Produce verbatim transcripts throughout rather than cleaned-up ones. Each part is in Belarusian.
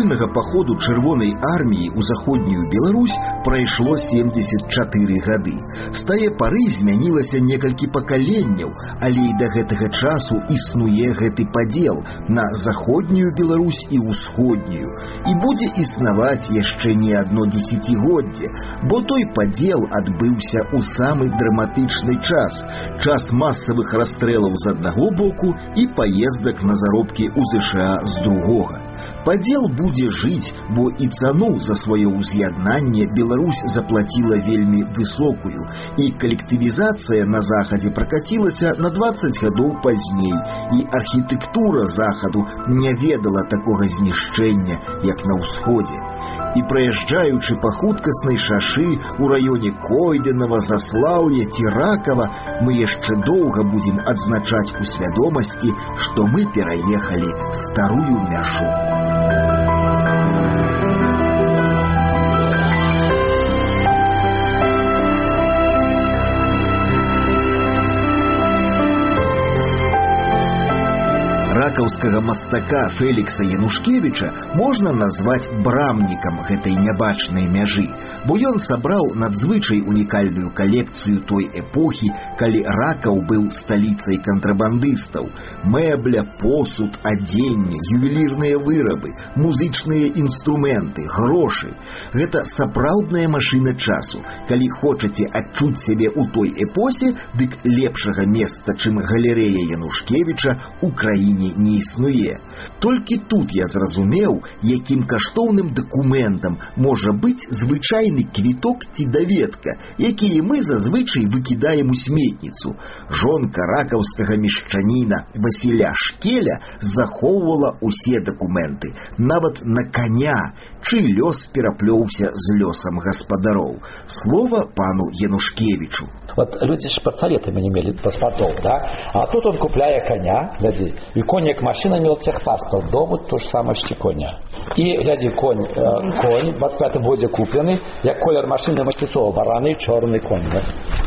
актыўнага паходу чырвонай арміі ў заходнюю Беларусь прайшло семьдесят чатыры гады. З тае пары змянілася некалькі пакаленняў, але і да гэтага часу існуе гэты падзел на заходнюю Беларусь і ўсходнюю. І будзе існаваць яшчэ не адно дзесяцігоддзе, бо той падзел адбыўся ў самы драматычны час, час масавых расстрэлаў з аднаго боку і паездак на заробкі ў ЗША з другога. Падзел будзе жыць, бо і цану за сваё ўз'яднанне Беларусь заплаціла вельмі высокую, і калектывізацыя на захадзе пракацілася на дваццаць гадоў пазней, і архітэктура захаду не ведала такога знішчэння, як на ўсходзе. І праязджаючы па хуткаснай шашы ў раёне Койденава, Заслаўя ці Ракава, мы яшчэ доўга будзем адзначаць у свядомасці, што мы пераехалі старую мяжу. Ракаўскага мастака Фелікса Янушкевіча можна назваць брамнікам гэтай нябачнай мяжы, бо ён сабраў надзвычай унікальную калекцыю той эпохі, калі Ракаў быў сталіцай кантрабандыстаў. Мэбля, посуд, адзенне, ювелірныя вырабы, музычныя інструменты, грошы. Гэта сапраўдная машына часу. Калі хочаце адчуць сябе ў той эпосе, дык лепшага месца, чым галерэя Янушкевіча, у краіне не існуе. Толькі тут я зразумеў, якім каштоўным дакументам можа быць звычайны квіток ці даведка, якія мы зазвычай выкідаем у сметніцу. Жонка ракаўскага мешчаніна Васіля Шкеля захоўвала усе дакументы, нават на коня, чый лёс пераплёўся з лёсам гаспадароў. Слово пану Янушкевичу. Вот люди же под советами не имели паспортов, да? А тут он купляя коня, гляди, и конь как машина имел техпаспорт, дома то же самое, что коня. И, гляди, конь, э, конь в двадцать пятом году купленный, як колер машины Мастецова, бараный черный конь, да?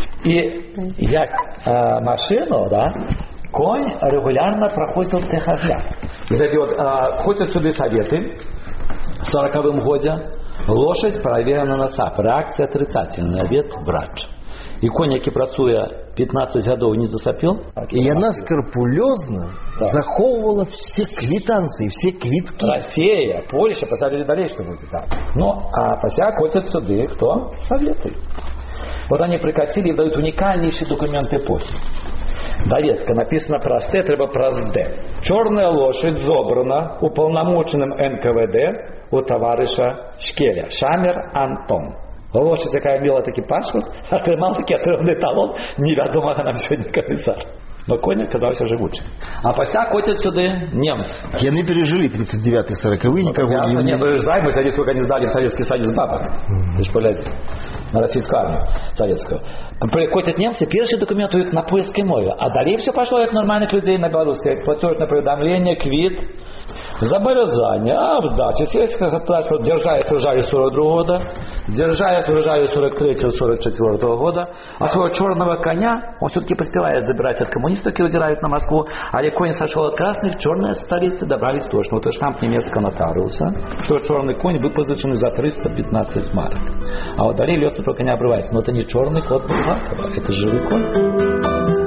И як э, машину, да, конь регулярно проходил техогляд. Гляди, вот, э, ходят сюда советы в сороковом году, лошадь проверена на САП, реакция отрицательная, вет брать. І конь, які працуе пятнадцать гадоў, не засапіл? І яна скрупулёзна да. захоўвала все квитанции, все квитки. Россия, Польша, посмотрели далее, что будет там. Ну, а пася котят суды, кто? Советы. Вот они прикатили и дают уникальнейший документ эпохи. Доведка написано праз Т, треба праз Д. Чорная лошадь зобрана уполномоченным эн ка вэ дэ у товариша Шкеля. Шамер Антон. Лошадь, такая мела таки паспорт, атрымал таки атрымны талон, невядомага нам сёння камісар. Но конь оказался живучий. А пася котят сюда немцы. Яны пережили тридцать девятый сороковый, никого не... Не, ну займы, они сколько они сдали в Советский Союз бабок. Вы же погляди, на российскую армию советскую. Котят немцы, первый документ на польской мове. А далее все пошло, как нормальных людей на белорусской. Платежное поведомление, квит, зобовязание, а в сдаче сельского господарства держать урожай сорок другого года, держать урожай сорок третьего сорок четвёртого года, а своего черного коня он все-таки поспевает забирать от коммунистов, которые удирают на Москву, а конь сошел от красных, черные столицы добрались точно. Вот штамп немецкого нотариуса, что черный конь выпозычен за триста пятнадцать марок. А вот далее лёс только не обрывается. Но это не черный кот Булгакова, это живой конь.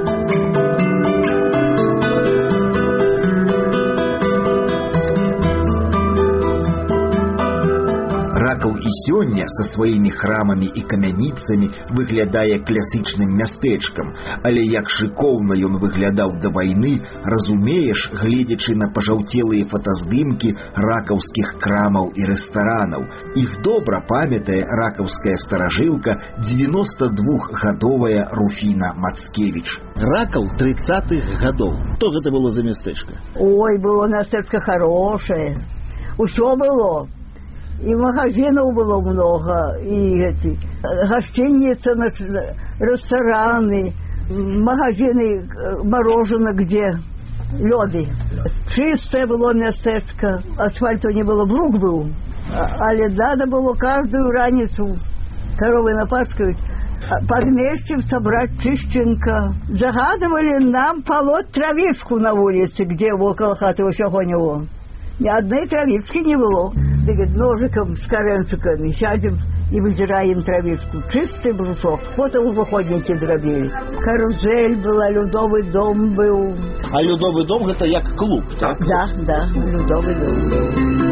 Ракаў і сёння са сваімі храмамі і камяніцамі выглядае класічным мястэчкам, але як шыкоўна ён выглядаў да вайны, разумееш, гледзячы на пажаўцелыя фотаздымкі ракаўскіх крамаў і рэстаранаў. Іх добра памятае ракаўская старажылка дзевяностадвухгадовая Руфіна Мацкевіч. Ракаў тридцатых гадоў. Што гэта было за мястэчка? Ой, было мястэчка хорошее. Усё было. И магазинов было много, и эти гостиницы, рестораны, магазины, мороженое где, лёды. Чистое было местечко, асфальту не было, брук был. Але надо было каждую раницу коровы напаскивать, под месяцем собрать чистенько. Загадывали нам полоть травичку на улице, где около хаты всего него. Ни одной травички не было. ножиком с корончиками сядем и выдираем травичку. Чистый брусок. Потом уже ходники дробили. Карузель была, Людовый дом был. А Людовый дом это як клуб, так? Да, да, Людовый дом.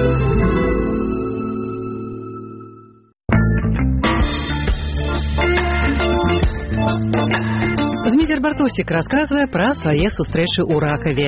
Зміцер Бартосік расказвае пра свае сустрэчы ў Ракаве.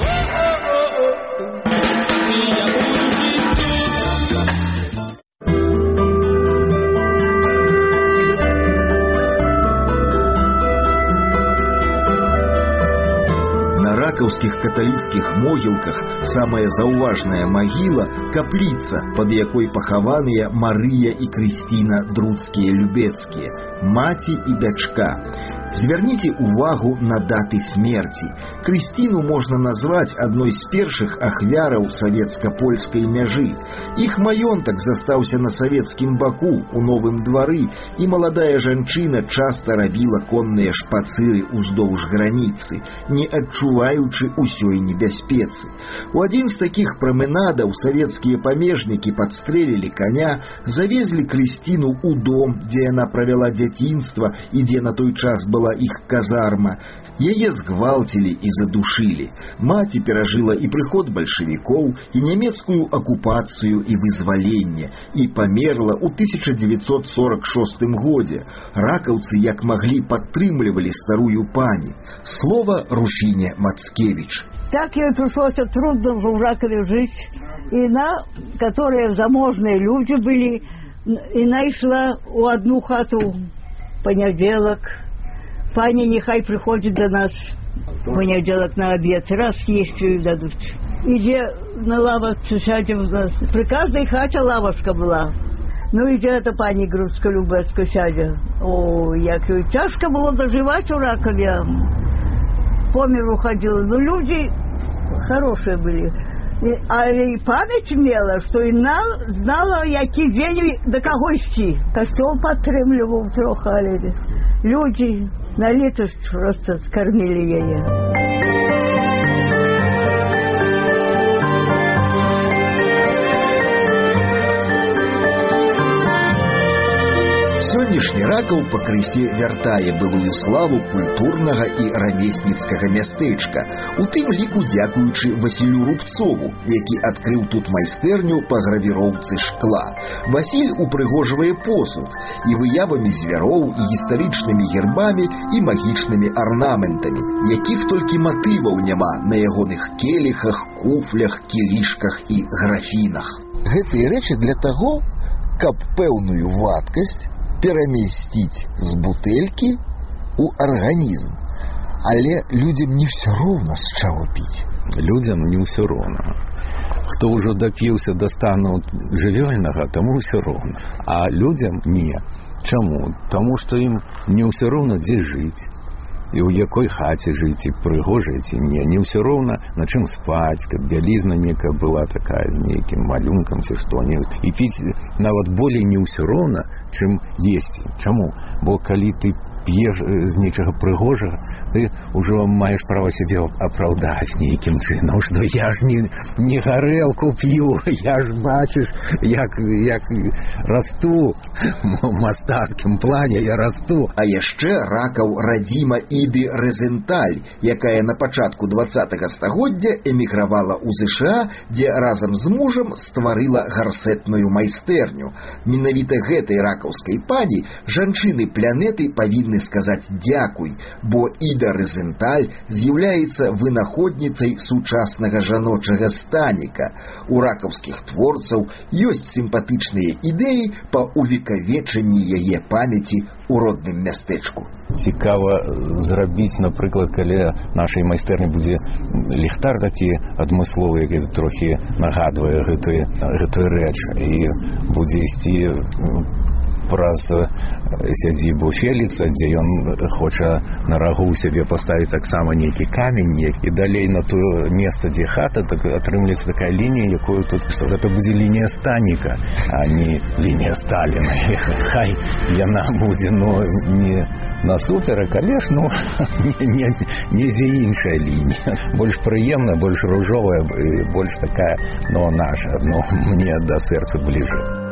На ракаўскіх каталіцкіх могілках самая заўважная магіла – капліца, пад якой пахаваныя Марыя і Крысціна Друцкія-Любецкія, маці і дачка. Звярніце увагу на даты смерці. Крысціну можна назваць адной з першых ахвяраў савецка-польскай мяжы. Іх маёнтак застаўся на савецкім баку, у Новым двары, і маладая жанчына часта рабіла конныя шпацыры ўздоўж граніцы, не адчуваючы ўсёй небяспецы. У адзін з такіх праменадаў савецкія памежнікі падстрэлілі каня, завезлі Крысціну ў дом, дзе яна правяла дзяцінства і дзе на той час была была іх казарма. Яе згвалцілі і задушылі. Маці перажыла і прыход бальшавікоў, і нямецкую акупацыю і вызваленне, і памерла ў тысяча дзевяцьсот сорок шостым годзе. Ракаўцы як маглі падтрымлівалі старую пані. Слова Руфіне Мацкевич. Так ей пришлось трудно в Ракове жить. И на, которые заможные люди были, и нашла у одну хату понеделок. Пані нехай приходит до нас в понеделок на обед, раз есть и дадут. Иди на лавочку сядем у нас. При каждой хате лавочка была. Ну, иди это пані Грудсько-Любецька сядя. О, як тяжко было доживать у Ракове. По миру ходила. Но люди хорошие были. И, а и память имела, что и на, знала, який день до кого идти. Костел подтримливал трохи, але люди на летость просто кормили ее. Сённяшні Ракаў пакрысе вяртае былую славу культурнага і рамесніцкага мястэчка, у тым ліку дзякуючы Васілю Рубцову, які адкрыў тут майстэрню па гравіроўцы шкла. Васіль упрыгожвае посуд і выявамі звяроў, і гістарычнымі гербамі, і магічнымі арнаментамі, якіх толькі матываў няма на ягоных келіхах, куфлях, кілішках і графінах. Гэтыя рэчы для таго, каб пэўную вадкасць перамесціць з бутэлькі ў арганізм. Але людзям не ўсё роўна з чаго піць. Людзям не ўсё роўна. Хто ўжо дапіўся да стану жывёльнага, таму ўсё роўна. А людзям не. Чаму? Таму што ім не ўсё роўна дзе жыць. І ў якой хаце жыць, і прыгожай ці не. Не ўсё роўна на чым спаць, каб бялізна некая была такая з нейкім малюнкам ці што. І піць нават болей не ўсё роўна, чым есці. Чаму? Бо калі ты п'еш з нечага прыгожага, ты ўжо маеш права сябе апраўдаць нейкім чынам, што я ж не, не гарэлку п'ю, я ж бачыш, як, як расту в мастацкім плане, я расту. А яшчэ Ракаў радзіма Іды Резенталь, якая на пачатку дваццатага стагоддзя эмігравала ў ЗША, дзе разам з мужам стварыла гарсетную майстэрню. Менавіта гэтай ракаўскай пані жанчыны планеты павінны сказаць дзякуй, бо Іда Резенталь з'яўляецца вынаходніцай сучаснага жаночага станіка. У ракаўскіх творцаў ёсць сімпатычныя ідэі па увекавечанні яе памяці ў родным мястэчку. Цікава зрабіць, напрыклад, калі нашай майстэрні будзе ліхтар такі адмысловы, які трохі нагадвае гэтую рэч, і будзе ісці праз сядзібу Фелікса, дзе ён хоча на рагу ў сябе паставіць таксама нейкі камень, і далей на тое месца, дзе хата, так атрымліваецца такая лінія, якую тут, што гэта будзе лінія Станіка, а не лінія Сталіна. Хай яна будзе, ну, не насуперак, але ж, ну, не, не зе іншая лінія. Больш прыемная, больш ружовая, больш такая, ну, наша, ну, мне да сэрца бліжэй.